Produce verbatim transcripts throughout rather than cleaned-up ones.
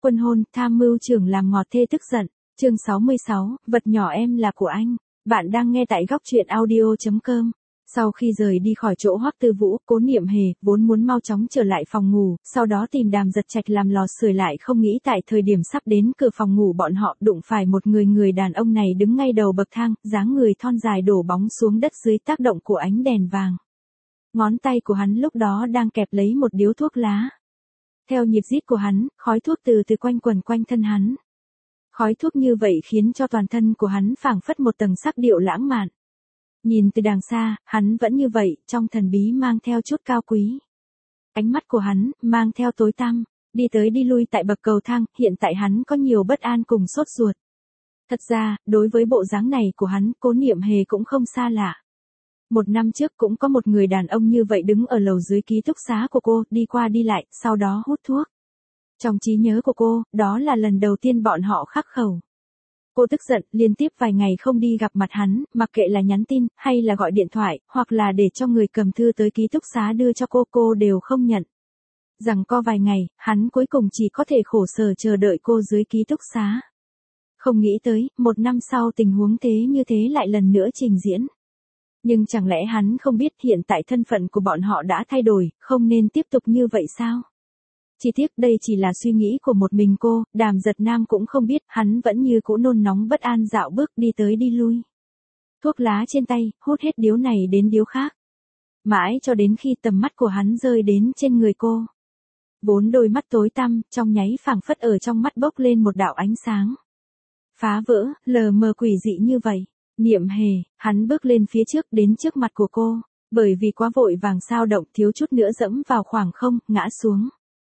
Quân hôn, tham mưu trưởng làm ngọt thê tức giận. Chương sáu mươi sáu, vật nhỏ em là của anh. Bạn đang nghe tại góc truyện audio chấm com. Sau khi rời đi khỏi chỗ Hoắc Tư Vũ, Cố Niệm Hề vốn muốn mau chóng trở lại phòng ngủ, sau đó tìm Đàm Giật Trạch làm lò sưởi lại, không nghĩ tại thời điểm sắp đến cửa phòng ngủ bọn họ đụng phải một người người đàn ông này đứng ngay đầu bậc thang, dáng người thon dài đổ bóng xuống đất dưới tác động của ánh đèn vàng. Ngón tay của hắn lúc đó đang kẹp lấy một điếu thuốc lá. Theo nhịp rít của hắn, khói thuốc từ từ quanh quẩn quanh thân hắn. Khói thuốc như vậy khiến cho toàn thân của hắn phảng phất một tầng sắc điệu lãng mạn. Nhìn từ đằng xa, hắn vẫn như vậy, trong thần bí mang theo chút cao quý. Ánh mắt của hắn, mang theo tối tăm, đi tới đi lui tại bậc cầu thang, hiện tại hắn có nhiều bất an cùng sốt ruột. Thật ra, đối với bộ dáng này của hắn, Cố Niệm Hề cũng không xa lạ. Một năm trước cũng có một người đàn ông như vậy đứng ở lầu dưới ký túc xá của cô, đi qua đi lại, sau đó hút thuốc. Trong trí nhớ của cô, đó là lần đầu tiên bọn họ khắc khẩu. Cô tức giận, liên tiếp vài ngày không đi gặp mặt hắn, mặc kệ là nhắn tin, hay là gọi điện thoại, hoặc là để cho người cầm thư tới ký túc xá đưa cho cô, cô đều không nhận. Rằng co vài ngày, hắn cuối cùng chỉ có thể khổ sở chờ đợi cô dưới ký túc xá. Không nghĩ tới, một năm sau tình huống thế như thế lại lần nữa trình diễn. Nhưng chẳng lẽ hắn không biết hiện tại thân phận của bọn họ đã thay đổi, không nên tiếp tục như vậy sao? Chỉ tiếc đây chỉ là suy nghĩ của một mình cô, Đàm Giật Nam cũng không biết, hắn vẫn như cũ nôn nóng bất an dạo bước đi tới đi lui. Thuốc lá trên tay, hút hết điếu này đến điếu khác. Mãi cho đến khi tầm mắt của hắn rơi đến trên người cô. Bốn đôi mắt tối tăm, trong nháy phảng phất ở trong mắt bốc lên một đạo ánh sáng. Phá vỡ, lờ mờ quỷ dị như vậy. Niệm Hề, hắn bước lên phía trước đến trước mặt của cô, bởi vì quá vội vàng sao động thiếu chút nữa dẫm vào khoảng không, ngã xuống.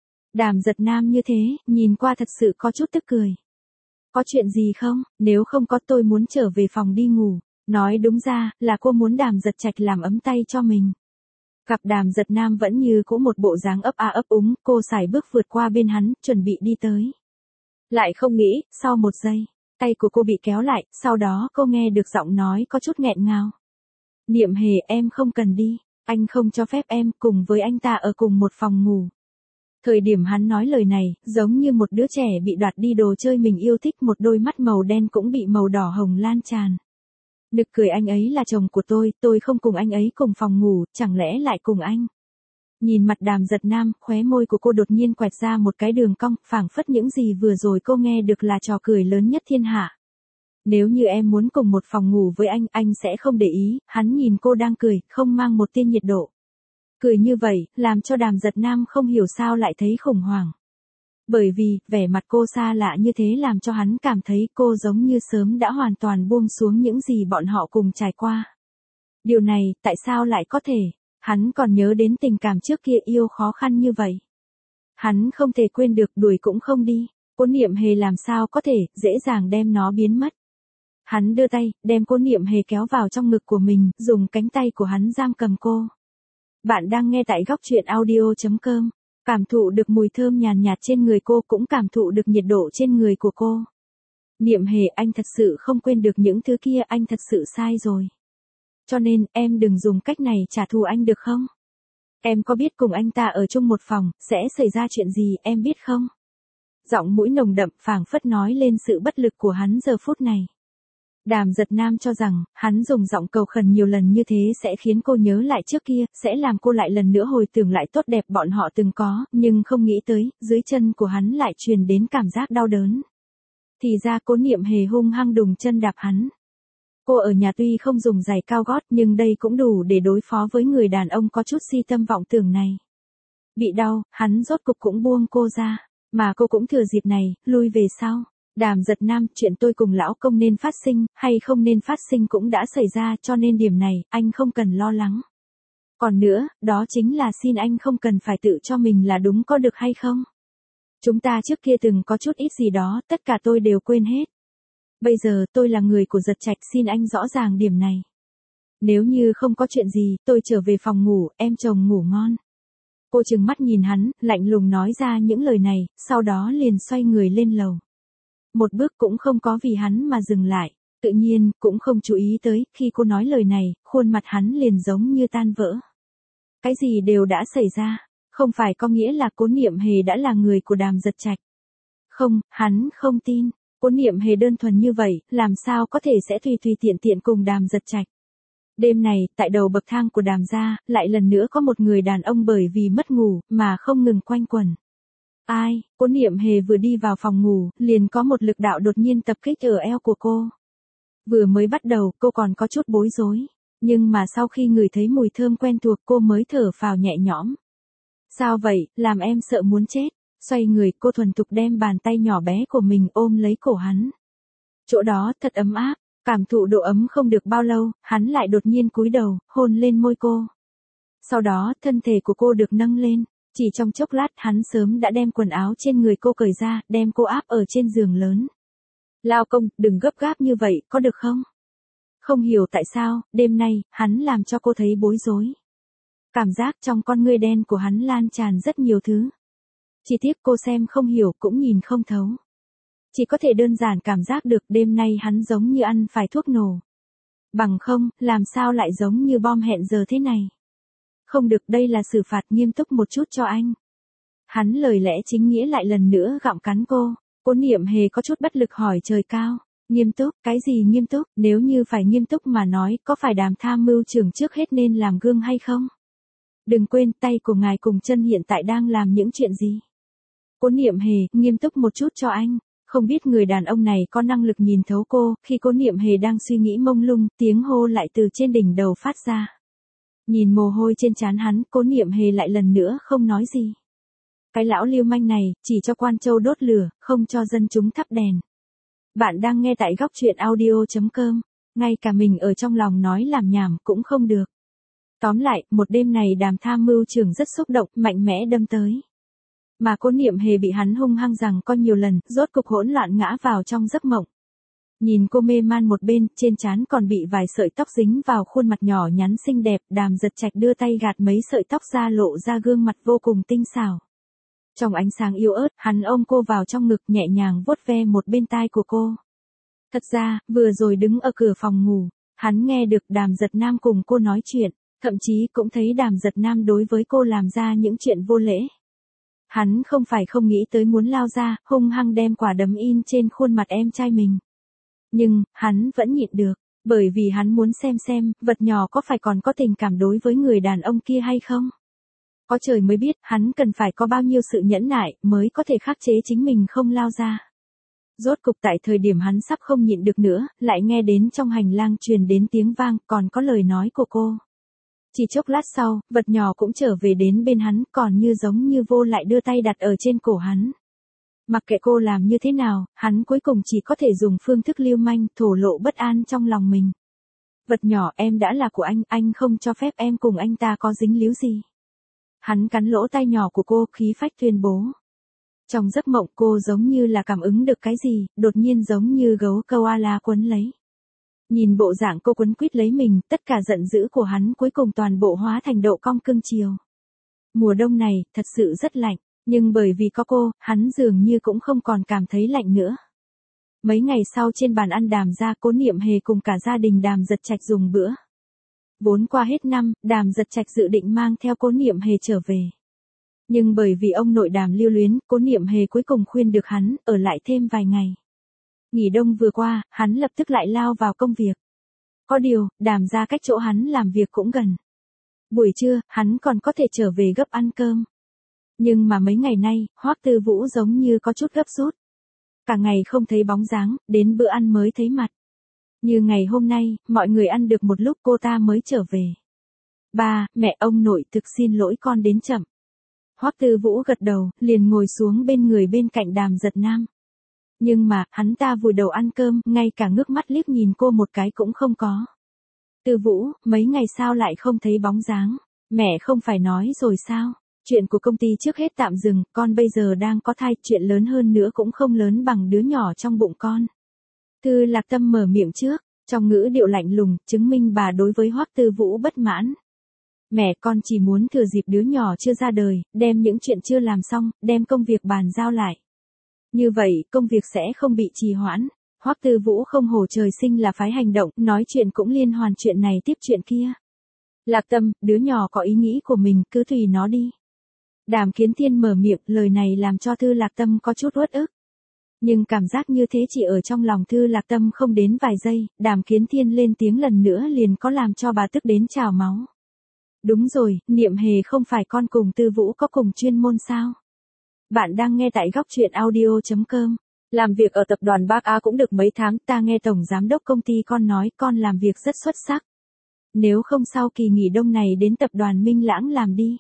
Đàm Giật Nam như thế, nhìn qua thật sự có chút tức cười. Có chuyện gì không, nếu không có tôi muốn trở về phòng đi ngủ. Nói đúng ra, là cô muốn Đàm Giật Trạch làm ấm tay cho mình. Gặp Đàm Giật Nam vẫn như cũ một bộ dáng ấp a ấp úng, cô sải bước vượt qua bên hắn, chuẩn bị đi tới. Lại không nghĩ, sau một giây, tay của cô bị kéo lại, sau đó cô nghe được giọng nói có chút nghẹn ngào. Niệm Hề, em không cần đi, anh không cho phép em cùng với anh ta ở cùng một phòng ngủ. Thời điểm hắn nói lời này, giống như một đứa trẻ bị đoạt đi đồ chơi mình yêu thích, một đôi mắt màu đen cũng bị màu đỏ hồng lan tràn. Nực cười, anh ấy là chồng của tôi, tôi không cùng anh ấy cùng phòng ngủ, chẳng lẽ lại cùng anh? Nhìn mặt Đàm Giật Nam, khóe môi của cô đột nhiên quẹt ra một cái đường cong, phảng phất những gì vừa rồi cô nghe được là trò cười lớn nhất thiên hạ. Nếu như em muốn cùng một phòng ngủ với anh, anh sẽ không để ý. Hắn nhìn cô đang cười, không mang một tia nhiệt độ. Cười như vậy, làm cho Đàm Giật Nam không hiểu sao lại thấy khủng hoảng. Bởi vì, vẻ mặt cô xa lạ như thế làm cho hắn cảm thấy cô giống như sớm đã hoàn toàn buông xuống những gì bọn họ cùng trải qua. Điều này, tại sao lại có thể? Hắn còn nhớ đến tình cảm trước kia yêu khó khăn như vậy. Hắn không thể quên được, đuổi cũng không đi. Cố Niệm Hề làm sao có thể, dễ dàng đem nó biến mất. Hắn đưa tay, đem Cố Niệm Hề kéo vào trong ngực của mình, dùng cánh tay của hắn giam cầm cô. Bạn đang nghe tại góc truyện audio chấm com. Cảm thụ được mùi thơm nhàn nhạt trên người cô, cũng cảm thụ được nhiệt độ trên người của cô. Niệm Hề, anh thật sự không quên được những thứ kia, anh thật sự sai rồi. Cho nên, em đừng dùng cách này trả thù anh được không? Em có biết cùng anh ta ở chung một phòng, sẽ xảy ra chuyện gì, em biết không? Giọng mũi nồng đậm, phảng phất nói lên sự bất lực của hắn giờ phút này. Đàm Giật Nam cho rằng, hắn dùng giọng cầu khẩn nhiều lần như thế sẽ khiến cô nhớ lại trước kia, sẽ làm cô lại lần nữa hồi tưởng lại tốt đẹp bọn họ từng có, nhưng không nghĩ tới, dưới chân của hắn lại truyền đến cảm giác đau đớn. Thì ra Cố Niệm Hề hung hăng đùng chân đạp hắn. Cô ở nhà tuy không dùng giày cao gót, nhưng đây cũng đủ để đối phó với người đàn ông có chút si tâm vọng tưởng này. Bị đau, hắn rốt cục cũng buông cô ra, mà cô cũng thừa dịp này, lui về sau. Đàm Giật Nam, chuyện tôi cùng lão công nên phát sinh, hay không nên phát sinh cũng đã xảy ra, cho nên điểm này, anh không cần lo lắng. Còn nữa, đó chính là xin anh không cần phải tự cho mình là đúng, có được hay không? Chúng ta trước kia từng có chút ít gì đó, tất cả tôi đều quên hết. Bây giờ tôi là người của Giật Trạch, xin anh rõ ràng điểm này. Nếu như không có chuyện gì, tôi trở về phòng ngủ, em chồng ngủ ngon. Cô trừng mắt nhìn hắn, lạnh lùng nói ra những lời này, sau đó liền xoay người lên lầu. Một bước cũng không có vì hắn mà dừng lại, tự nhiên, cũng không chú ý tới, khi cô nói lời này, khuôn mặt hắn liền giống như tan vỡ. Cái gì đều đã xảy ra, không phải có nghĩa là Cố Niệm Hề đã là người của Đàm Giật Trạch. Không, hắn không tin. Cố Niệm Hề đơn thuần như vậy, làm sao có thể sẽ tùy tùy tiện tiện cùng Đàm Giật Trạch. Đêm này, tại đầu bậc thang của Đàm gia, lại lần nữa có một người đàn ông bởi vì mất ngủ, mà không ngừng quanh quẩn. Ai, Cố Niệm Hề vừa đi vào phòng ngủ, liền có một lực đạo đột nhiên tập kích ở eo của cô. Vừa mới bắt đầu, cô còn có chút bối rối. Nhưng mà sau khi ngửi thấy mùi thơm quen thuộc cô mới thở phào nhẹ nhõm. Sao vậy, làm em sợ muốn chết. Xoay người cô thuần thục đem bàn tay nhỏ bé của mình ôm lấy cổ hắn. Chỗ đó thật ấm áp, cảm thụ độ ấm không được bao lâu, hắn lại đột nhiên cúi đầu, hôn lên môi cô. Sau đó, thân thể của cô được nâng lên, chỉ trong chốc lát hắn sớm đã đem quần áo trên người cô cởi ra, đem cô áp ở trên giường lớn. Lao công, đừng gấp gáp như vậy, có được không? Không hiểu tại sao, đêm nay, hắn làm cho cô thấy bối rối. Cảm giác trong con ngươi đen của hắn lan tràn rất nhiều thứ. Chi tiết cô xem không hiểu cũng nhìn không thấu. Chỉ có thể đơn giản cảm giác được đêm nay hắn giống như ăn phải thuốc nổ. Bằng không, làm sao lại giống như bom hẹn giờ thế này. Không được, đây là xử phạt, nghiêm túc một chút cho anh. Hắn lời lẽ chính nghĩa lại lần nữa gặm cắn cô. Cố Niệm Hề có chút bất lực hỏi trời cao. Nghiêm túc, cái gì nghiêm túc, nếu như phải nghiêm túc mà nói, có phải Đàm tham mưu trưởng trước hết nên làm gương hay không? Đừng quên, tay của ngài cùng chân hiện tại đang làm những chuyện gì? Cố Niệm Hề, nghiêm túc một chút cho anh. Không biết người đàn ông này có năng lực nhìn thấu cô, khi Cố Niệm Hề đang suy nghĩ mông lung, tiếng hô lại từ trên đỉnh đầu phát ra. Nhìn mồ hôi trên trán hắn, Cố Niệm Hề lại lần nữa không nói gì. Cái lão lưu manh này, chỉ cho Quan Châu đốt lửa, không cho dân chúng thắp đèn. Bạn đang nghe tại góc truyện audio chấm com, ngay cả mình ở trong lòng nói làm nhảm cũng không được. Tóm lại, một đêm này Đàm tham mưu trưởng rất xúc động, mạnh mẽ đâm tới. Mà Cố Niệm Hề bị hắn hung hăng rằng co nhiều lần, rốt cục hỗn loạn ngã vào trong giấc mộng. Nhìn cô mê man một bên, trên trán còn bị vài sợi tóc dính vào khuôn mặt nhỏ nhắn xinh đẹp, Đàm Giật Trạch đưa tay gạt mấy sợi tóc ra lộ ra gương mặt vô cùng tinh xảo. Trong ánh sáng yếu ớt, hắn ôm cô vào trong ngực nhẹ nhàng vuốt ve một bên tai của cô. Thật ra, vừa rồi đứng ở cửa phòng ngủ, hắn nghe được Đàm Giật Nam cùng cô nói chuyện, thậm chí cũng thấy Đàm Giật Nam đối với cô làm ra những chuyện vô lễ. Hắn không phải không nghĩ tới muốn lao ra, hung hăng đem quả đấm in trên khuôn mặt em trai mình. Nhưng, hắn vẫn nhịn được, bởi vì hắn muốn xem xem, vật nhỏ có phải còn có tình cảm đối với người đàn ông kia hay không. Có trời mới biết, hắn cần phải có bao nhiêu sự nhẫn nại, mới có thể khắc chế chính mình không lao ra. Rốt cục tại thời điểm hắn sắp không nhịn được nữa, lại nghe đến trong hành lang truyền đến tiếng vang, còn có lời nói của cô. Chỉ chốc lát sau, vật nhỏ cũng trở về đến bên hắn, còn như giống như vô lại đưa tay đặt ở trên cổ hắn. Mặc kệ cô làm như thế nào, hắn cuối cùng chỉ có thể dùng phương thức lưu manh, thổ lộ bất an trong lòng mình. Vật nhỏ, em đã là của anh, anh không cho phép em cùng anh ta có dính líu gì. Hắn cắn lỗ tai nhỏ của cô, khí phách tuyên bố. Trong giấc mộng cô giống như là cảm ứng được cái gì, đột nhiên giống như gấu koala quấn lấy. Nhìn bộ dạng cô quấn quýt lấy mình, tất cả giận dữ của hắn cuối cùng toàn bộ hóa thành độ cong cưng chiều. Mùa đông này, thật sự rất lạnh, nhưng bởi vì có cô, hắn dường như cũng không còn cảm thấy lạnh nữa. Mấy ngày sau trên bàn ăn Đàm gia, Cố Niệm Hề cùng cả gia đình Đàm Giật Trạch dùng bữa. Vốn qua hết năm, Đàm Giật Trạch dự định mang theo Cố Niệm Hề trở về. Nhưng bởi vì ông nội Đàm lưu luyến, Cố Niệm Hề cuối cùng khuyên được hắn, ở lại thêm vài ngày. Nghỉ đông vừa qua, hắn lập tức lại lao vào công việc. Có điều, Đàm gia cách chỗ hắn làm việc cũng gần. Buổi trưa, hắn còn có thể trở về gấp ăn cơm. Nhưng mà mấy ngày nay, Hoắc Tư Vũ giống như có chút gấp rút. Cả ngày không thấy bóng dáng, đến bữa ăn mới thấy mặt. Như ngày hôm nay, mọi người ăn được một lúc cô ta mới trở về. Ba, mẹ, ông nội thực xin lỗi con đến chậm. Hoắc Tư Vũ gật đầu, liền ngồi xuống bên người bên cạnh Đàm Giật Nam. Nhưng mà, hắn ta vùi đầu ăn cơm, ngay cả ngước mắt liếc nhìn cô một cái cũng không có. Tư Vũ, mấy ngày sao lại không thấy bóng dáng? Mẹ không phải nói rồi sao? Chuyện của công ty trước hết tạm dừng, con bây giờ đang có thai, chuyện lớn hơn nữa cũng không lớn bằng đứa nhỏ trong bụng con. Tư Lạc Tâm mở miệng trước, trong ngữ điệu lạnh lùng, chứng minh bà đối với Hoắc Tư Vũ bất mãn. Mẹ, con chỉ muốn thừa dịp đứa nhỏ chưa ra đời, đem những chuyện chưa làm xong, đem công việc bàn giao lại. Như vậy, công việc sẽ không bị trì hoãn. Hoắc Tư Vũ không hổ trời sinh là phái hành động, nói chuyện cũng liên hoàn chuyện này tiếp chuyện kia. Lạc Tâm, đứa nhỏ có ý nghĩ của mình, cứ tùy nó đi. Đàm Kiến Thiên mở miệng, lời này làm cho Tư Lạc Tâm có chút uất ức. Nhưng cảm giác như thế chỉ ở trong lòng Thư Lạc Tâm không đến vài giây, Đàm Kiến Thiên lên tiếng lần nữa liền có làm cho bà tức đến trào máu. Đúng rồi, Niệm Hề không phải con cùng Tư Vũ có cùng chuyên môn sao? Bạn đang nghe tại góc truyện audio.com. Làm việc ở tập đoàn Bác Á cũng được mấy tháng, ta nghe tổng giám đốc công ty con nói con làm việc rất xuất sắc. Nếu không sau kỳ nghỉ đông này đến tập đoàn Minh Lãng làm đi.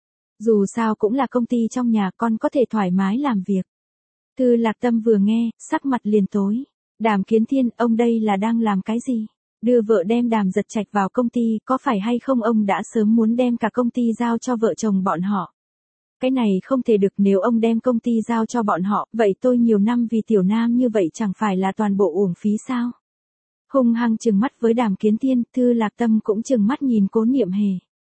Dù sao cũng là công ty trong nhà, con có thể thoải mái làm việc. Thư Lạc Tâm vừa nghe, sắc mặt liền tối. Đàm Kiến Thiên, ông đây là đang làm cái gì? Đưa vợ đem Đàm Giật Trạch vào công ty, có phải hay không ông đã sớm muốn đem cả công ty giao cho vợ chồng bọn họ? Cái này không thể được, nếu ông đem công ty giao cho bọn họ, vậy tôi nhiều năm vì Tiểu Nam như vậy chẳng phải là toàn bộ uổng phí sao? Hung hăng trừng mắt với Đàm Kiến Thiên, Thư Lạc Tâm cũng trừng mắt nhìn Cố Niệm Hề.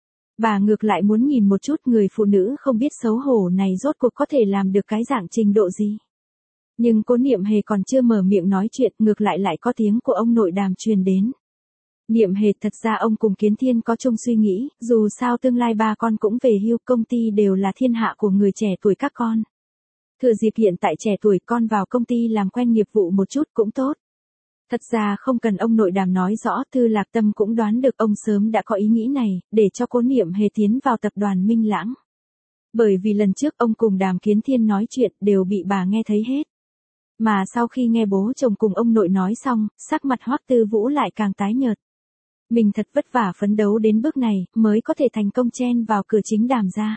Bà ngược lại muốn nhìn một chút người phụ nữ không biết xấu hổ này rốt cuộc có thể làm được cái dạng trình độ gì. Nhưng Cố Niệm Hề còn chưa mở miệng nói chuyện, ngược lại lại có tiếng của ông nội Đàm truyền đến. Niệm Hề, thật ra ông cùng Kiến Thiên có chung suy nghĩ, dù sao tương lai ba con cũng về hưu, công ty đều là thiên hạ của người trẻ tuổi các con. Thừa dịp hiện tại trẻ tuổi, con vào công ty làm quen nghiệp vụ một chút cũng tốt. Thật ra không cần ông nội Đàm nói rõ, Thư Lạc Tâm cũng đoán được ông sớm đã có ý nghĩ này, để cho Cố Niệm Hề tiến vào tập đoàn Minh Lãng. Bởi vì lần trước ông cùng Đàm Kiến Thiên nói chuyện đều bị bà nghe thấy hết. Mà sau khi nghe bố chồng cùng ông nội nói xong, sắc mặt Hoắc Tư Vũ lại càng tái nhợt. Mình thật vất vả phấn đấu đến bước này, mới có thể thành công chen vào cửa chính Đàm gia.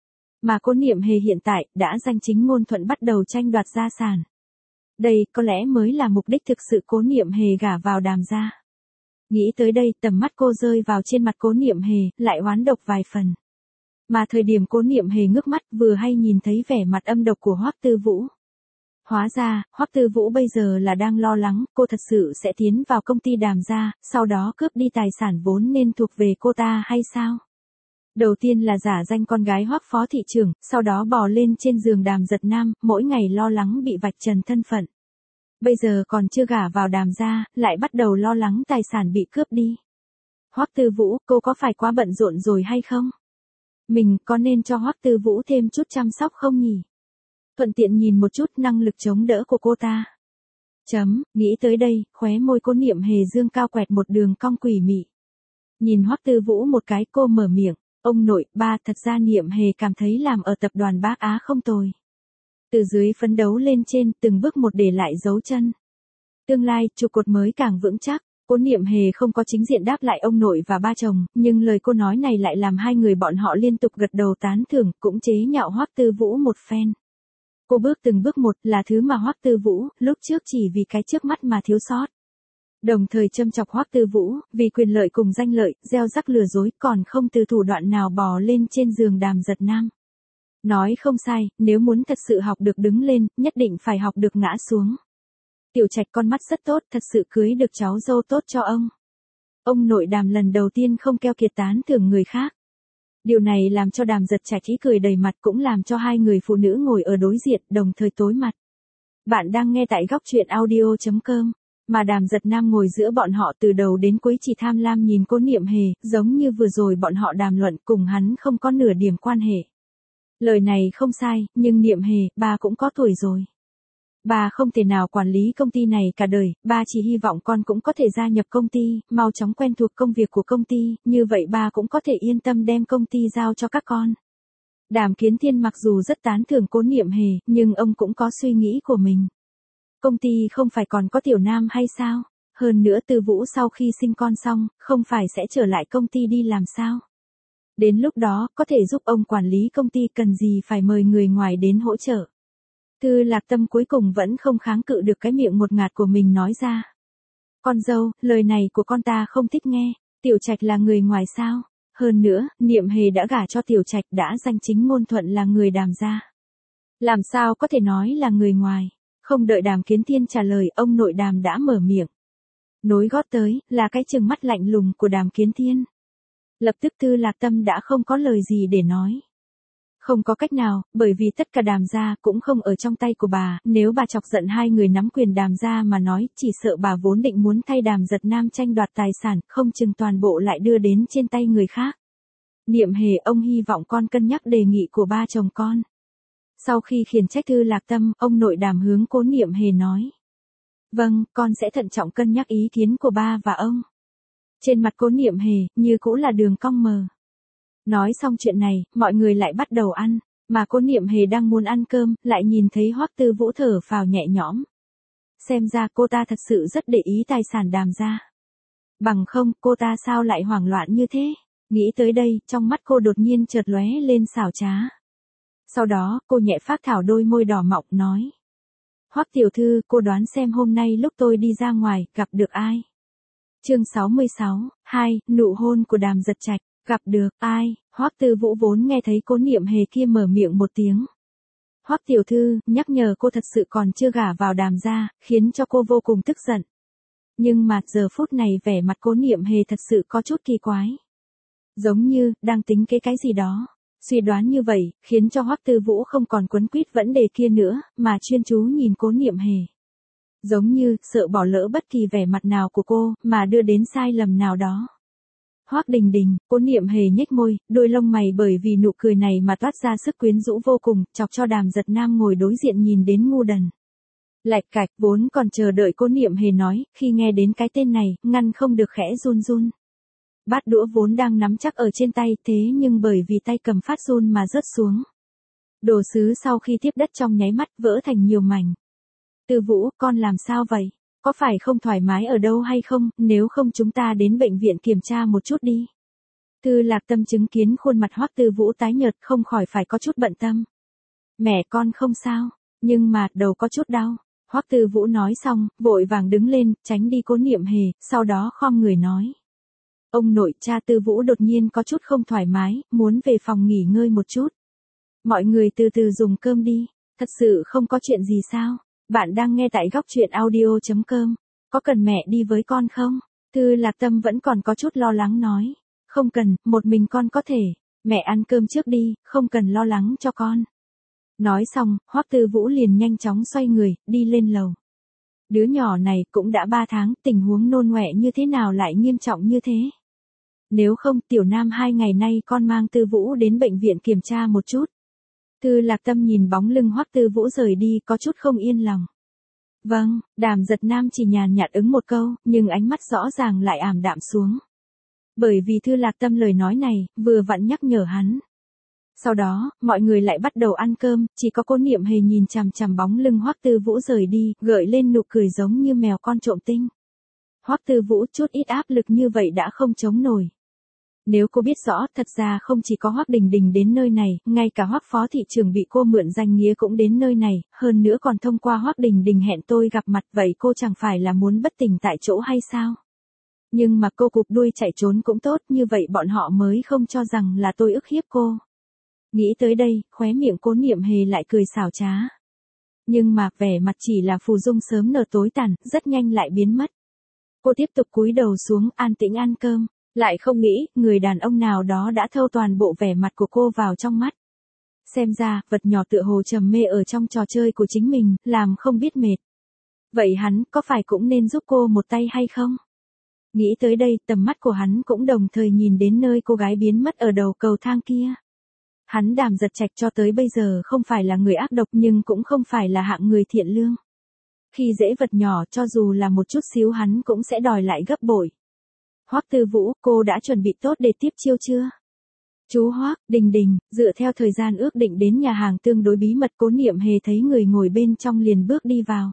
Mà Cố Niệm Hề hiện tại, đã danh chính ngôn thuận bắt đầu tranh đoạt gia sản. Đây, có lẽ mới là mục đích thực sự Cố Niệm Hề gả vào Đàm gia. Nghĩ tới đây, tầm mắt cô rơi vào trên mặt Cố Niệm Hề, lại oán độc vài phần. Mà thời điểm Cố Niệm Hề ngước mắt, vừa hay nhìn thấy vẻ mặt âm độc của Hoắc Tư Vũ. Hóa ra, Hoắc Tư Vũ bây giờ là đang lo lắng, cô thật sự sẽ tiến vào công ty Đàm gia, sau đó cướp đi tài sản vốn nên thuộc về cô ta hay sao? Đầu tiên là giả danh con gái Hoắc phó thị trưởng, sau đó bò lên trên giường Đàm Giật Nam, mỗi ngày lo lắng bị vạch trần thân phận. Bây giờ còn chưa gả vào Đàm gia, lại bắt đầu lo lắng tài sản bị cướp đi. Hoắc Tư Vũ, cô có phải quá bận rộn rồi hay không? Mình có nên cho Hoắc Tư Vũ thêm chút chăm sóc không nhỉ? Thuận tiện nhìn một chút năng lực chống đỡ của cô ta. Chấm, nghĩ tới đây, khóe môi Cố Niệm Hề dương cao quẹt một đường cong quỷ mị. Nhìn Hoắc Tư Vũ một cái, cô mở miệng, ông nội, ba, thật ra Niệm Hề cảm thấy làm ở tập đoàn Bác Á không tồi. Từ dưới phấn đấu lên trên, từng bước một để lại dấu chân. Tương lai, trụ cột mới càng vững chắc. Cố Niệm Hề không có chính diện đáp lại ông nội và ba chồng, nhưng lời cô nói này lại làm hai người bọn họ liên tục gật đầu tán thưởng, cũng chế nhạo Hoắc Tư Vũ một phen. Cô bước từng bước một là thứ mà Hoắc Tư Vũ, lúc trước chỉ vì cái trước mắt mà thiếu sót. Đồng thời châm chọc Hoắc Tư Vũ, vì quyền lợi cùng danh lợi, gieo rắc lừa dối, còn không từ thủ đoạn nào bò lên trên giường Đàm Giật Nam. Nói không sai, nếu muốn thật sự học được đứng lên, nhất định phải học được ngã xuống. Tiểu Trạch con mắt rất tốt, thật sự cưới được cháu dâu tốt cho ông. Ông nội Đàm lần đầu tiên không keo kiệt tán thưởng người khác. Điều này làm cho Đàm Giật Trạch ý cười đầy mặt, cũng làm cho hai người phụ nữ ngồi ở đối diện đồng thời tối mặt. Bạn đang nghe tại góc truyện audio.com. Mà Đàm Giật Nam ngồi giữa bọn họ từ đầu đến cuối chỉ tham lam nhìn Cố Niệm Hề, giống như vừa rồi bọn họ đàm luận cùng hắn không có nửa điểm quan hệ. Lời này không sai, nhưng Niệm Hề, bà cũng có tuổi rồi. Bà không thể nào quản lý công ty này cả đời, bà chỉ hy vọng con cũng có thể gia nhập công ty, mau chóng quen thuộc công việc của công ty, như vậy bà cũng có thể yên tâm đem công ty giao cho các con. Đàm Kiến Thiên mặc dù rất tán thưởng Cố Niệm Hề, nhưng ông cũng có suy nghĩ của mình. Công ty không phải còn có Tiểu Nam hay sao? Hơn nữa Tư Vũ sau khi sinh con xong, không phải sẽ trở lại công ty đi làm sao? Đến lúc đó, có thể giúp ông quản lý công ty, cần gì phải mời người ngoài đến hỗ trợ. Thư Lạc Tâm cuối cùng vẫn không kháng cự được cái miệng một ngạt của mình nói ra. Con dâu, lời này của con ta không thích nghe, Tiểu Trạch là người ngoài sao? Hơn nữa, Niệm Hề đã gả cho Tiểu Trạch, đã danh chính ngôn thuận là người Đàm gia. Làm sao có thể nói là người ngoài? Không đợi Đàm Kiến Thiên trả lời, ông nội Đàm đã mở miệng. Nối gót tới, là cái trừng mắt lạnh lùng của Đàm Kiến Thiên. Lập tức Thư Lạc Tâm đã không có lời gì để nói. Không có cách nào, bởi vì tất cả Đàm gia cũng không ở trong tay của bà, nếu bà chọc giận hai người nắm quyền Đàm gia mà nói, chỉ sợ bà vốn định muốn thay Đàm Giật Nam tranh đoạt tài sản, không chừng toàn bộ lại đưa đến trên tay người khác. Niệm Hề, ông hy vọng con cân nhắc đề nghị của ba chồng con. Sau khi khiển trách Thư Lạc Tâm, ông nội Đàm hướng Cố Niệm Hề nói. Vâng, con sẽ thận trọng cân nhắc ý kiến của ba và ông. Trên mặt Cố Niệm Hề, như cũ là đường cong mờ. Nói xong chuyện này, mọi người lại bắt đầu ăn, mà Cố Niệm Hề đang muốn ăn cơm, lại nhìn thấy Hoắc Tư Vũ thở phào nhẹ nhõm. Xem ra cô ta thật sự rất để ý tài sản Đàm gia. Bằng không, cô ta sao lại hoảng loạn như thế? Nghĩ tới đây, trong mắt cô đột nhiên chợt lóe lên xảo trá. Sau đó, cô nhẹ phác thảo đôi môi đỏ mọng nói. Hoắc tiểu thư, cô đoán xem hôm nay lúc tôi đi ra ngoài, gặp được ai? Chương sáu mươi sáu, hai, nụ hôn của Đàm Giật Trạch, gặp được ai? Hoắc Tư Vũ vốn nghe thấy Cố Niệm Hề kia mở miệng một tiếng. Hoắc tiểu thư, nhắc nhở cô thật sự còn chưa gả vào Đàm gia, khiến cho cô vô cùng tức giận. Nhưng mà giờ phút này vẻ mặt Cố Niệm Hề thật sự có chút kỳ quái. Giống như, đang tính cái cái gì đó. Suy đoán như vậy, khiến cho Hoắc Tư Vũ không còn quấn quýt vấn đề kia nữa, mà chuyên chú nhìn Cố Niệm Hề. Giống như, sợ bỏ lỡ bất kỳ vẻ mặt nào của cô, mà đưa đến sai lầm nào đó. Hoắc Đình Đình, Cố Niệm Hề nhếch môi, đôi lông mày bởi vì nụ cười này mà toát ra sức quyến rũ vô cùng, chọc cho Đàm Giật Nam ngồi đối diện nhìn đến ngu đần. Lạch cạch, vốn còn chờ đợi Cố Niệm Hề nói, khi nghe đến cái tên này, ngăn không được khẽ run run. Bát đũa vốn đang nắm chắc ở trên tay, thế nhưng bởi vì tay cầm phát run mà rớt xuống. Đồ sứ sau khi tiếp đất trong nháy mắt vỡ thành nhiều mảnh. Tư Vũ, con làm sao vậy? Có phải không thoải mái ở đâu hay không, nếu không chúng ta đến bệnh viện kiểm tra một chút đi. Thư Lạc Tâm chứng kiến khuôn mặt Hoắc Tư Vũ tái nhợt không khỏi phải có chút bận tâm. Mẹ con không sao, nhưng mà đầu có chút đau. Hoắc Tư Vũ nói xong, vội vàng đứng lên, tránh đi Cố Niệm Hề, sau đó khom người nói. Ông nội, cha Tư Vũ đột nhiên có chút không thoải mái, muốn về phòng nghỉ ngơi một chút. Mọi người từ từ dùng cơm đi, thật sự không có chuyện gì sao? Bạn đang nghe tại góc truyện audio chấm com, có cần mẹ đi với con không? Thư Lạc Tâm vẫn còn có chút lo lắng nói. Không cần, một mình con có thể, mẹ ăn cơm trước đi, không cần lo lắng cho con. Nói xong, Hoắc Tư Vũ liền nhanh chóng xoay người, đi lên lầu. Đứa nhỏ này cũng đã ba tháng, tình huống nôn ngoẹ như thế nào lại nghiêm trọng như thế? Nếu không, Tiểu Nam hai ngày nay con mang Tư Vũ đến bệnh viện kiểm tra một chút. Thư Lạc Tâm nhìn bóng lưng Hoắc Tư Vũ rời đi có chút không yên lòng. Vâng, Đàm Giật Nam chỉ nhàn nhạt ứng một câu, nhưng ánh mắt rõ ràng lại ảm đạm xuống. Bởi vì Thư Lạc Tâm lời nói này, vừa vặn nhắc nhở hắn. Sau đó, mọi người lại bắt đầu ăn cơm, chỉ có Cố Niệm Hề nhìn chằm chằm bóng lưng Hoắc Tư Vũ rời đi, gợi lên nụ cười giống như mèo con trộm tinh. Hoắc Tư Vũ chút ít áp lực như vậy đã không chống nổi. Nếu cô biết rõ, thật ra không chỉ có Hoắc Đình Đình đến nơi này, ngay cả Hoắc phó thị trưởng bị cô mượn danh nghĩa cũng đến nơi này, hơn nữa còn thông qua Hoắc Đình Đình hẹn tôi gặp mặt, vậy cô chẳng phải là muốn bất tỉnh tại chỗ hay sao? Nhưng mà cô cụp đuôi chạy trốn cũng tốt, như vậy bọn họ mới không cho rằng là tôi ức hiếp cô. Nghĩ tới đây, khóe miệng Cố Niệm Hề lại cười xảo trá. Nhưng mà vẻ mặt chỉ là phù dung sớm nở tối tàn, rất nhanh lại biến mất. Cô tiếp tục cúi đầu xuống, an tĩnh ăn cơm. Lại không nghĩ, người đàn ông nào đó đã thâu toàn bộ vẻ mặt của cô vào trong mắt. Xem ra, vật nhỏ tựa hồ trầm mê ở trong trò chơi của chính mình, làm không biết mệt. Vậy hắn, có phải cũng nên giúp cô một tay hay không? Nghĩ tới đây, tầm mắt của hắn cũng đồng thời nhìn đến nơi cô gái biến mất ở đầu cầu thang kia. Hắn Đàm Giật Trạch cho tới bây giờ không phải là người ác độc nhưng cũng không phải là hạng người thiện lương. Khi dễ vật nhỏ cho dù là một chút xíu hắn cũng sẽ đòi lại gấp bội. Hoắc Tư Vũ, cô đã chuẩn bị tốt để tiếp chiêu chưa? Chú Hoắc, Đình Đình, dựa theo thời gian ước định đến nhà hàng tương đối bí mật, Cố Niệm Hề thấy người ngồi bên trong liền bước đi vào.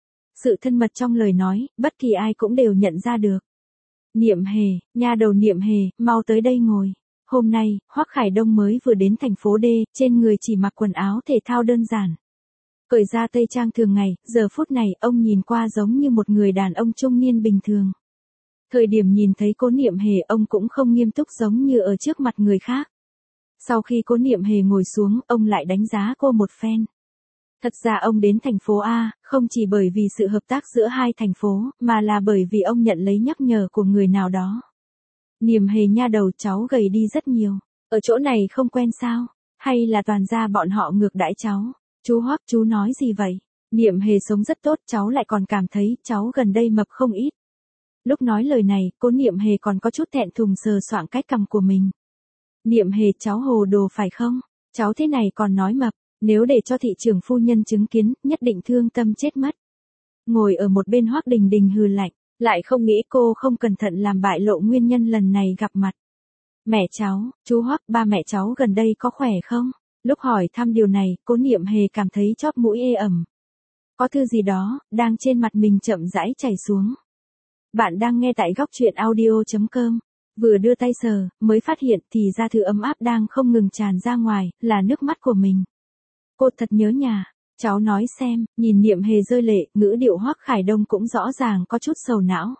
Sự thân mật trong lời nói, bất kỳ ai cũng đều nhận ra được. Niệm Hề, nha đầu Niệm Hề, mau tới đây ngồi. Hôm nay, Hoắc Khải Đông mới vừa đến thành phố D, trên người chỉ mặc quần áo thể thao đơn giản. Cởi ra tây trang thường ngày, giờ phút này ông nhìn qua giống như một người đàn ông trung niên bình thường. Thời điểm nhìn thấy Cố Niệm Hề ông cũng không nghiêm túc giống như ở trước mặt người khác. Sau khi Cố Niệm Hề ngồi xuống, ông lại đánh giá cô một phen. Thật ra ông đến thành phố A, không chỉ bởi vì sự hợp tác giữa hai thành phố, mà là bởi vì ông nhận lấy nhắc nhở của người nào đó. Niệm Hề nha đầu, cháu gầy đi rất nhiều. Ở chỗ này không quen sao? Hay là toàn gia bọn họ ngược đãi cháu? Chú Hoắc, chú nói gì vậy? Niệm Hề sống rất tốt, cháu lại còn cảm thấy cháu gần đây mập không ít. Lúc nói lời này, Cố Niệm Hề còn có chút thẹn thùng sờ soạng cái cằm của mình. Niệm Hề, cháu hồ đồ phải không? Cháu thế này còn nói mập, Nếu để cho thị trưởng phu nhân chứng kiến, nhất định thương tâm chết mất. Ngồi ở một bên Hoắc Đình Đình hừ lạnh, lại không nghĩ cô không cẩn thận làm bại lộ nguyên nhân lần này gặp mặt. Mẹ cháu, chú Hoắc, ba mẹ cháu gần đây có khỏe không? Lúc hỏi thăm điều này, Cố Niệm Hề cảm thấy chóp mũi ê ẩm. Có thứ gì đó, đang trên mặt mình chậm rãi chảy xuống. Bạn đang nghe tại góc truyện audio chấm com. Vừa đưa tay sờ, mới phát hiện thì ra thứ ấm áp đang không ngừng tràn ra ngoài, là nước mắt của mình. Cô thật nhớ nhà. Cháu nói xem, nhìn Niệm Hề rơi lệ, ngữ điệu Hoắc Khải Đông cũng rõ ràng có chút sầu não.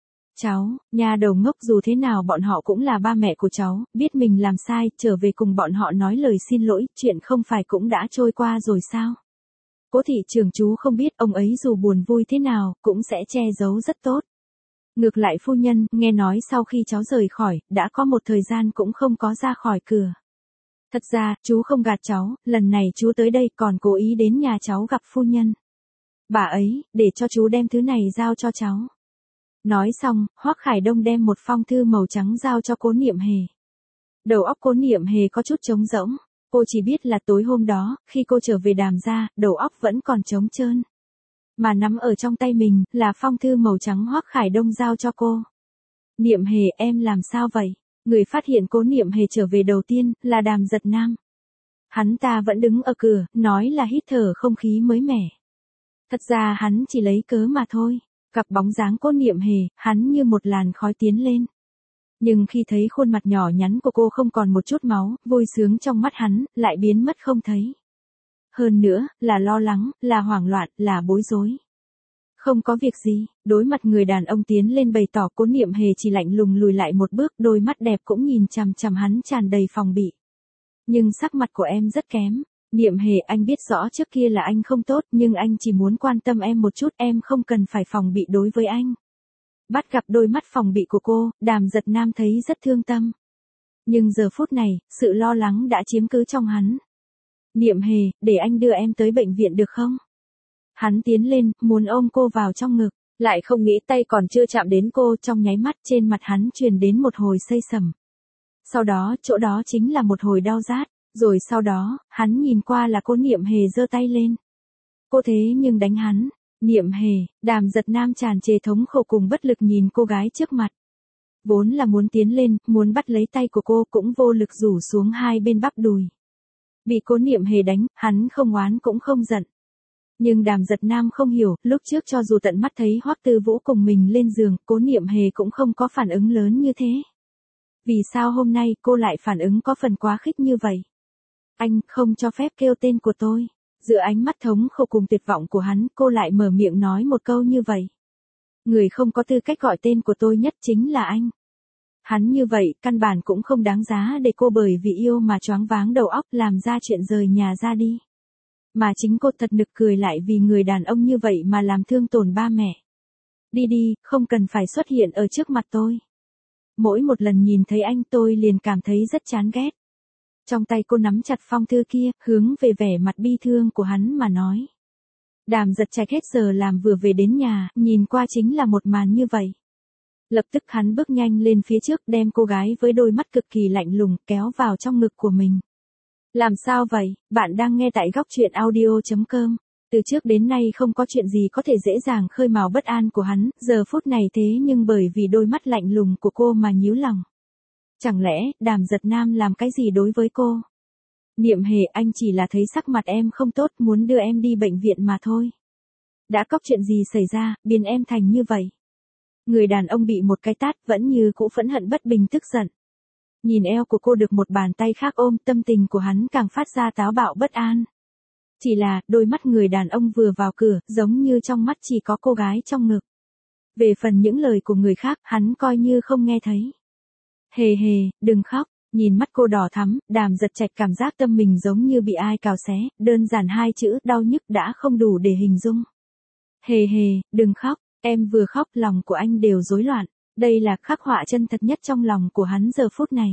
Cháu, nhà đầu ngốc, dù thế nào bọn họ cũng là ba mẹ của cháu, biết mình làm sai, trở về cùng bọn họ nói lời xin lỗi, chuyện không phải cũng đã trôi qua rồi sao? Cố thị trưởng chú không biết, ông ấy dù buồn vui thế nào, cũng sẽ che giấu rất tốt. Ngược lại phu nhân, nghe nói sau khi cháu rời khỏi, đã có một thời gian cũng không có ra khỏi cửa. Thật ra, chú không gạt cháu, lần này chú tới đây còn cố ý đến nhà cháu gặp phu nhân. Bà ấy, để cho chú đem thứ này giao cho cháu. Nói xong, Hoắc Khải Đông đem một phong thư màu trắng giao cho Cố Niệm Hề. Đầu óc Cố Niệm Hề có chút trống rỗng, cô chỉ biết là tối hôm đó, khi cô trở về Đàm gia, đầu óc vẫn còn trống trơn. Mà nắm ở trong tay mình, là phong thư màu trắng Hoắc Khải Đông giao cho cô. Niệm Hề, em làm sao vậy? Người phát hiện Cố Niệm Hề trở về đầu tiên, là Đàm Giật Nam. Hắn ta vẫn đứng ở cửa, nói là hít thở không khí mới mẻ. Thật ra hắn chỉ lấy cớ mà thôi. Gặp bóng dáng Cố Niệm Hề, hắn như một làn khói tiến lên. Nhưng khi thấy khuôn mặt nhỏ nhắn của cô không còn một chút máu, vui sướng trong mắt hắn, lại biến mất không thấy. Hơn nữa, là lo lắng, là hoảng loạn, là bối rối. Không có việc gì, đối mặt người đàn ông tiến lên bày tỏ, Cố Niệm Hề chỉ lạnh lùng lùi lại một bước, đôi mắt đẹp cũng nhìn chằm chằm hắn tràn đầy phòng bị. Nhưng sắc mặt của em rất kém. Niệm Hề, anh biết rõ trước kia là anh không tốt, nhưng anh chỉ muốn quan tâm em một chút, em không cần phải phòng bị đối với anh. Bắt gặp đôi mắt phòng bị của cô, Đàm Giật Nam thấy rất thương tâm. Nhưng giờ phút này, sự lo lắng đã chiếm cứ trong hắn. Niệm Hề, để anh đưa em tới bệnh viện được không? Hắn tiến lên, muốn ôm cô vào trong ngực, lại không nghĩ tay còn chưa chạm đến cô, trong nháy mắt trên mặt hắn truyền đến một hồi xây sẩm. Sau đó, chỗ đó chính là một hồi đau rát. Rồi sau đó, hắn nhìn qua là Cố Niệm Hề giơ tay lên. Cô thế nhưng đánh hắn. Niệm Hề, Đàm Giật Nam tràn trề thống khổ cùng bất lực nhìn cô gái trước mặt. Vốn là muốn tiến lên, muốn bắt lấy tay của cô, cũng vô lực rủ xuống hai bên bắp đùi. Bị Cố Niệm Hề đánh, hắn không oán cũng không giận. Nhưng Đàm Giật Nam không hiểu, lúc trước cho dù tận mắt thấy Hoắc Tư Vũ cùng mình lên giường, Cố Niệm Hề cũng không có phản ứng lớn như thế. Vì sao hôm nay cô lại phản ứng có phần quá khích như vậy? Anh không cho phép kêu tên của tôi. Giữa ánh mắt thống khổ cùng tuyệt vọng của hắn, cô lại mở miệng nói một câu như vậy. Người không có tư cách gọi tên của tôi nhất chính là anh. Hắn như vậy, căn bản cũng không đáng giá để cô bởi vì yêu mà choáng váng đầu óc làm ra chuyện rời nhà ra đi. Mà chính cô thật nực cười lại vì người đàn ông như vậy mà làm thương tổn ba mẹ. Đi đi, không cần phải xuất hiện ở trước mặt tôi. Mỗi một lần nhìn thấy anh tôi liền cảm thấy rất chán ghét. Trong tay cô nắm chặt phong thư kia, hướng về vẻ mặt bi thương của hắn mà nói. Đàm Giật Trạch hết giờ làm vừa về đến nhà, nhìn qua chính là một màn như vậy. Lập tức hắn bước nhanh lên phía trước, đem cô gái với đôi mắt cực kỳ lạnh lùng kéo vào trong ngực của mình. Làm sao vậy? Bạn đang nghe tại góc truyện audio chấm com. Từ trước đến nay không có chuyện gì có thể dễ dàng khơi mào bất an của hắn, giờ phút này thế nhưng bởi vì đôi mắt lạnh lùng của cô mà nhíu lòng. Chẳng lẽ, Đàm Giật Nam làm cái gì đối với cô? Niệm Hề, anh chỉ là thấy sắc mặt em không tốt, muốn đưa em đi bệnh viện mà thôi. Đã có chuyện gì xảy ra, biến em thành như vậy? Người đàn ông bị một cái tát vẫn như cũ phẫn hận bất bình tức giận. Nhìn eo của cô được một bàn tay khác ôm, tâm tình của hắn càng phát ra táo bạo bất an. Chỉ là, đôi mắt người đàn ông vừa vào cửa, giống như trong mắt chỉ có cô gái trong ngực. Về phần những lời của người khác, hắn coi như không nghe thấy. Hề hề, đừng khóc, nhìn mắt cô đỏ thắm, Đàm Giật Trạch cảm giác tâm mình giống như bị ai cào xé, đơn giản hai chữ đau nhức đã không đủ để hình dung. Hề hề, đừng khóc, em vừa khóc lòng của anh đều rối loạn, đây là khắc họa chân thật nhất trong lòng của hắn giờ phút này.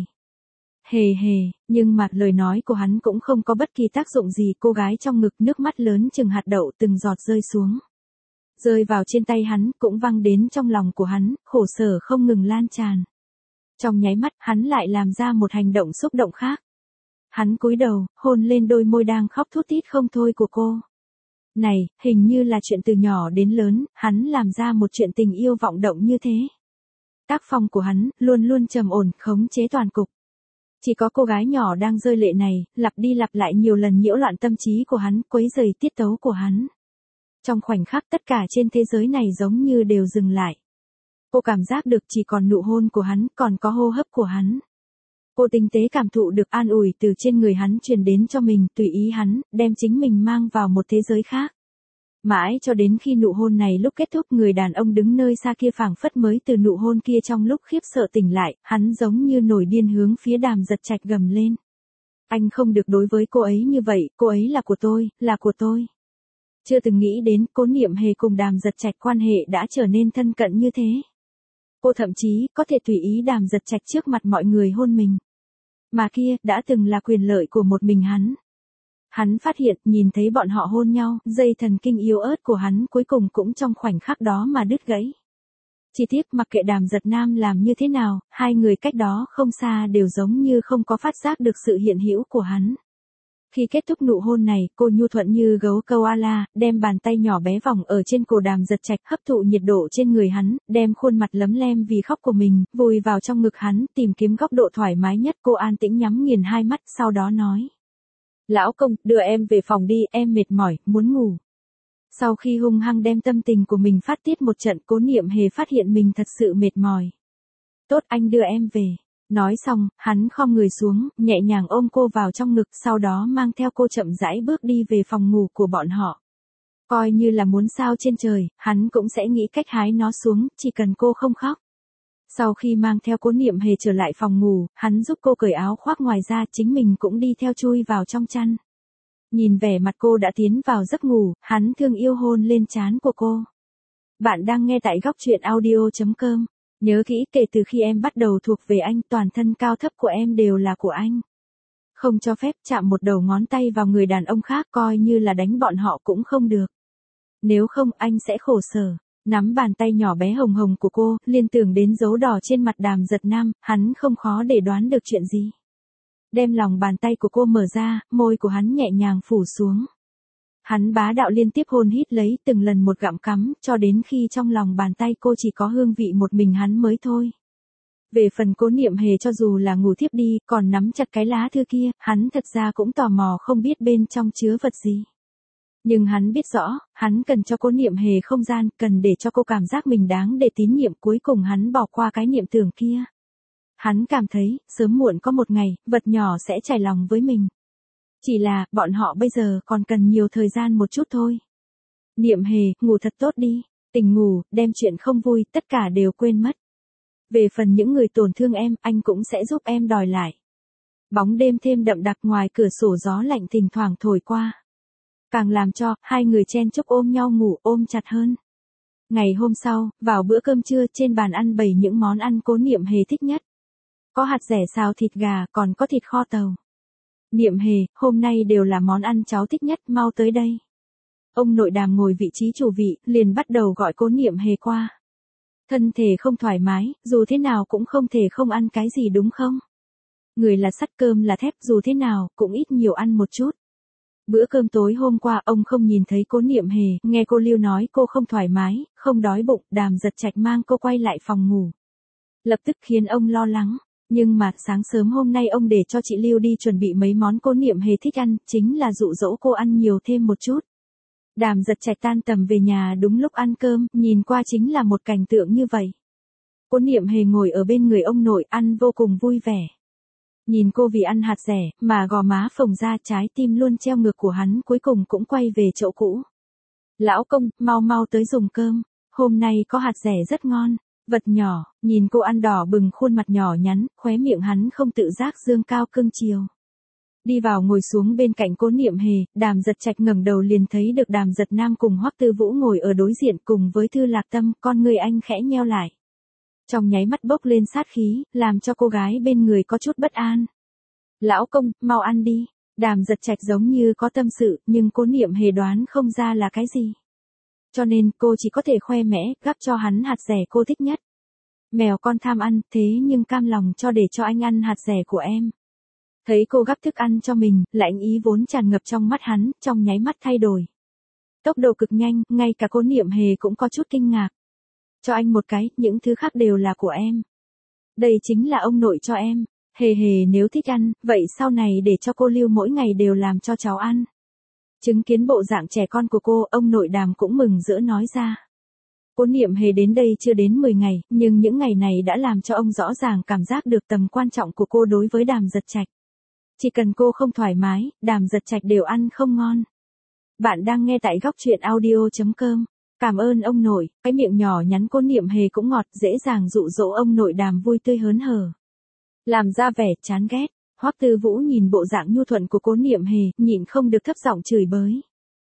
Hề hề, nhưng mà lời nói của hắn cũng không có bất kỳ tác dụng gì, cô gái trong ngực nước mắt lớn chừng hạt đậu từng giọt rơi xuống. Rơi vào trên tay hắn, cũng văng đến trong lòng của hắn, khổ sở không ngừng lan tràn. Trong nháy mắt, hắn lại làm ra một hành động xúc động khác. hắn cúi đầu, hôn lên đôi môi đang khóc thút thít không thôi của cô. Này, hình như là chuyện từ nhỏ đến lớn, hắn làm ra một chuyện tình yêu vọng động như thế. Tác phong của hắn, luôn luôn trầm ổn, khống chế toàn cục. Chỉ có cô gái nhỏ đang rơi lệ này, lặp đi lặp lại nhiều lần nhiễu loạn tâm trí của hắn, quấy rầy tiết tấu của hắn. Trong khoảnh khắc tất cả trên thế giới này giống như đều dừng lại. Cô cảm giác được chỉ còn nụ hôn của hắn, còn có hô hấp của hắn. Cô tinh tế cảm thụ được an ủi từ trên người hắn truyền đến cho mình, tùy ý hắn, đem chính mình mang vào một thế giới khác. Mãi cho đến khi nụ hôn này lúc kết thúc, người đàn ông đứng nơi xa kia phảng phất mới từ nụ hôn kia trong lúc khiếp sợ tỉnh lại, hắn giống như nổi điên hướng phía Đàm Giật Trạch gầm lên. Anh không được đối với cô ấy như vậy, cô ấy là của tôi, là của tôi. Chưa từng nghĩ đến Cố Niệm Hề cùng Đàm Giật Trạch quan hệ đã trở nên thân cận như thế. Cô thậm chí có thể tùy ý Đàm Giật Trạch trước mặt mọi người hôn mình. Mà kia, đã từng là quyền lợi của một mình hắn. Hắn phát hiện, nhìn thấy bọn họ hôn nhau, dây thần kinh yếu ớt của hắn cuối cùng cũng trong khoảnh khắc đó mà đứt gãy. Chỉ tiếc mặc kệ Đàm Giật Nam làm như thế nào, hai người cách đó không xa đều giống như không có phát giác được sự hiện hữu của hắn. Khi kết thúc nụ hôn này, cô nhu thuận như gấu koala, đem bàn tay nhỏ bé vòng ở trên cổ Đàm Giật Trạch, hấp thụ nhiệt độ trên người hắn, đem khuôn mặt lấm lem vì khóc của mình, vùi vào trong ngực hắn, tìm kiếm góc độ thoải mái nhất. Cô an tĩnh nhắm nghiền hai mắt, sau đó nói. Lão công, đưa em về phòng đi, em mệt mỏi, muốn ngủ. Sau khi hung hăng đem tâm tình của mình phát tiết một trận, Cố Niệm Hề phát hiện mình thật sự mệt mỏi. Tốt, anh đưa em về. Nói xong, hắn khom người xuống, nhẹ nhàng ôm cô vào trong ngực, sau đó mang theo cô chậm rãi bước đi về phòng ngủ của bọn họ. Coi như là muốn sao trên trời, hắn cũng sẽ nghĩ cách hái nó xuống, chỉ cần cô không khóc. Sau khi mang theo Cố Niệm Hề trở lại phòng ngủ, hắn giúp cô cởi áo khoác ngoài ra, chính mình cũng đi theo chui vào trong chăn. Nhìn vẻ mặt cô đã tiến vào giấc ngủ, hắn thương yêu hôn lên trán của cô. Bạn đang nghe tại góc truyện audio chấm com. Nhớ kỹ, kể từ khi em bắt đầu thuộc về anh, toàn thân cao thấp của em đều là của anh. Không cho phép chạm một đầu ngón tay vào người đàn ông khác, coi như là đánh bọn họ cũng không được. Nếu không, anh sẽ khổ sở. Nắm bàn tay nhỏ bé hồng hồng của cô, liên tưởng đến dấu đỏ trên mặt Đàm Giật Nam, hắn không khó để đoán được chuyện gì. Đem lòng bàn tay của cô mở ra, môi của hắn nhẹ nhàng phủ xuống. Hắn bá đạo liên tiếp hôn hít lấy từng lần một gặm cắm, cho đến khi trong lòng bàn tay cô chỉ có hương vị một mình hắn mới thôi. Về phần Cố Niệm Hề, cho dù là ngủ thiếp đi, còn nắm chặt cái lá thư kia, hắn thật ra cũng tò mò không biết bên trong chứa vật gì. Nhưng hắn biết rõ, hắn cần cho Cố Niệm Hề không gian, cần để cho cô cảm giác mình đáng để tín nhiệm. Cuối cùng hắn bỏ qua cái niệm tưởng kia. Hắn cảm thấy, sớm muộn có một ngày, vật nhỏ sẽ trải lòng với mình. Chỉ là, bọn họ bây giờ còn cần nhiều thời gian một chút thôi. Niệm Hề, ngủ thật tốt đi. Tỉnh ngủ, đem chuyện không vui, tất cả đều quên mất. Về phần những người tổn thương em, anh cũng sẽ giúp em đòi lại. Bóng đêm thêm đậm đặc, ngoài cửa sổ gió lạnh thỉnh thoảng thổi qua. Càng làm cho, hai người chen chúc ôm nhau ngủ, ôm chặt hơn. Ngày hôm sau, vào bữa cơm trưa, trên bàn ăn bày những món ăn Cố Niệm Hề thích nhất. Có hạt dẻ xào thịt gà, còn có thịt kho tàu. Niệm Hề, hôm nay đều là món ăn cháu thích nhất, mau tới đây. Ông nội Đàm ngồi vị trí chủ vị, liền bắt đầu gọi Cố Niệm Hề qua. Thân thể không thoải mái, dù thế nào cũng không thể không ăn cái gì đúng không? Người là sắt, cơm là thép, dù thế nào, cũng ít nhiều ăn một chút. Bữa cơm tối hôm qua ông không nhìn thấy Cố Niệm Hề, nghe cô Lưu nói cô không thoải mái, không đói bụng, Đàm Giật Trạch mang cô quay lại phòng ngủ. Lập tức khiến ông lo lắng. Nhưng mà, sáng sớm hôm nay ông để cho chị Lưu đi chuẩn bị mấy món Cố Niệm Hề thích ăn, chính là dụ dỗ cô ăn nhiều thêm một chút. Đàm Giật Trạch tan tầm về nhà đúng lúc ăn cơm, nhìn qua chính là một cảnh tượng như vậy. Cố Niệm Hề ngồi ở bên người ông nội, ăn vô cùng vui vẻ. Nhìn cô vì ăn hạt dẻ, mà gò má phồng ra, trái tim luôn treo ngược của hắn cuối cùng cũng quay về chỗ cũ. Lão công, mau mau tới dùng cơm, hôm nay có hạt dẻ rất ngon. Vật nhỏ, nhìn cô ăn đỏ bừng khuôn mặt nhỏ nhắn, khóe miệng hắn không tự giác dương cao cưng chiều. Đi vào ngồi xuống bên cạnh Cố Niệm Hề, Đàm Giật Trạch ngẩng đầu liền thấy được Đàm Giật Nam cùng Hoắc Tư Vũ ngồi ở đối diện cùng với Thư Lạc Tâm, con người anh khẽ nheo lại. Trong nháy mắt bốc lên sát khí, làm cho cô gái bên người có chút bất an. Lão công, mau ăn đi. Đàm Giật Trạch giống như có tâm sự, nhưng Cố Niệm Hề đoán không ra là cái gì. Cho nên, cô chỉ có thể khoe mẽ, gắp cho hắn hạt dẻ cô thích nhất. Mèo con tham ăn, thế nhưng cam lòng cho để cho anh ăn hạt dẻ của em. Thấy cô gắp thức ăn cho mình, lãnh ý vốn tràn ngập trong mắt hắn, trong nháy mắt thay đổi. Tốc độ cực nhanh, ngay cả Cố Niệm Hề cũng có chút kinh ngạc. Cho anh một cái, những thứ khác đều là của em. Đây chính là ông nội cho em. Hề hề nếu thích ăn, vậy sau này để cho cô Lưu mỗi ngày đều làm cho cháu ăn. Chứng kiến bộ dạng trẻ con của cô, ông nội Đàm cũng mừng rỡ nói ra. Cố Niệm Hề đến đây chưa đến mười ngày, nhưng những ngày này đã làm cho ông rõ ràng cảm giác được tầm quan trọng của cô đối với Đàm Giật Trạch. Chỉ cần cô không thoải mái, Đàm Giật Trạch đều ăn không ngon. Bạn đang nghe tại góc truyện audio chấm com. Cảm ơn ông nội, cái miệng nhỏ nhắn Cố Niệm Hề cũng ngọt, dễ dàng dụ dỗ ông nội Đàm vui tươi hớn hở. Làm ra vẻ chán ghét, Hoắc Tư Vũ nhìn bộ dạng nhu thuận của Cố Niệm Hề, nhịn không được thấp giọng chửi bới.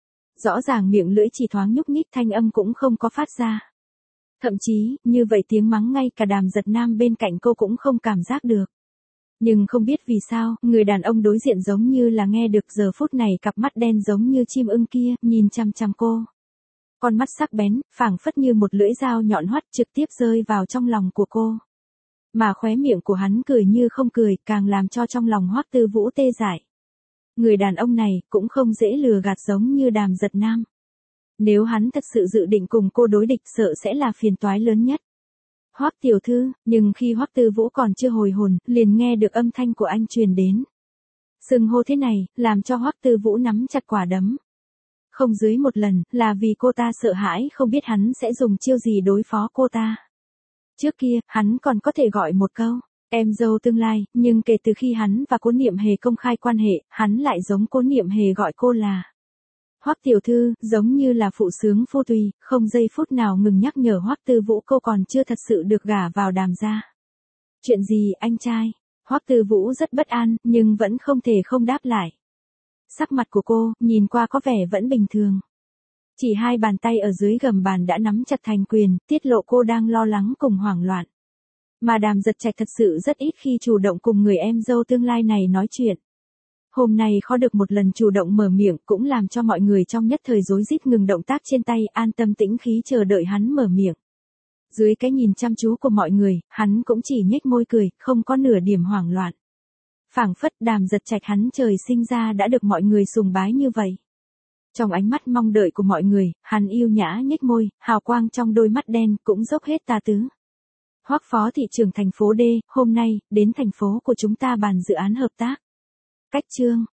Rõ ràng miệng lưỡi chỉ thoáng nhúc nhích, thanh âm cũng không có phát ra. Thậm chí, như vậy tiếng mắng ngay cả Đàm Giật Nam bên cạnh cô cũng không cảm giác được. Nhưng không biết vì sao, người đàn ông đối diện giống như là nghe được, giờ phút này cặp mắt đen giống như chim ưng kia, nhìn chằm chằm cô. Con mắt sắc bén, phảng phất như một lưỡi dao nhọn hoắt trực tiếp rơi vào trong lòng của cô. Mà khóe miệng của hắn cười như không cười, càng làm cho trong lòng Hoắc Tư Vũ tê dại. Người đàn ông này cũng không dễ lừa gạt giống như Đàm Giật Nam. Nếu hắn thật sự dự định cùng cô đối địch, sợ sẽ là phiền toái lớn nhất. Hoắc tiểu thư, nhưng khi Hoắc Tư Vũ còn chưa hồi hồn, liền nghe được âm thanh của anh truyền đến. Xưng hô thế này, làm cho Hoắc Tư Vũ nắm chặt quả đấm. Không dưới một lần, là vì cô ta sợ hãi không biết hắn sẽ dùng chiêu gì đối phó cô ta. Trước kia, hắn còn có thể gọi một câu, em dâu tương lai, nhưng kể từ khi hắn và Cố Niệm Hề công khai quan hệ, hắn lại giống Cố Niệm Hề gọi cô là Hoắc tiểu thư, giống như là phụ sướng phu tùy, không giây phút nào ngừng nhắc nhở Hoắc Tư Vũ cô còn chưa thật sự được gả vào Đàm gia. Chuyện gì anh trai? Hoắc Tư Vũ rất bất an, nhưng vẫn không thể không đáp lại. Sắc mặt của cô, nhìn qua có vẻ vẫn bình thường. Chỉ hai bàn tay ở dưới gầm bàn đã nắm chặt thành quyền, tiết lộ cô đang lo lắng cùng hoảng loạn. Mà Đàm Giật Trạch thật sự rất ít khi chủ động cùng người em dâu tương lai này nói chuyện. Hôm nay khó được một lần chủ động mở miệng, cũng làm cho mọi người trong nhất thời rối rít ngừng động tác trên tay, an tâm tĩnh khí chờ đợi hắn mở miệng. Dưới cái nhìn chăm chú của mọi người, hắn cũng chỉ nhếch môi cười, không có nửa điểm hoảng loạn. Phảng phất Đàm Giật Trạch hắn trời sinh ra đã được mọi người sùng bái như vậy. Trong ánh mắt mong đợi của mọi người, hắn yêu nhã nhếch môi, hào quang trong đôi mắt đen cũng dốc hết tà tứ. Hoắc phó thị trưởng thành phố D, hôm nay, đến thành phố của chúng ta bàn dự án hợp tác. Cách chương.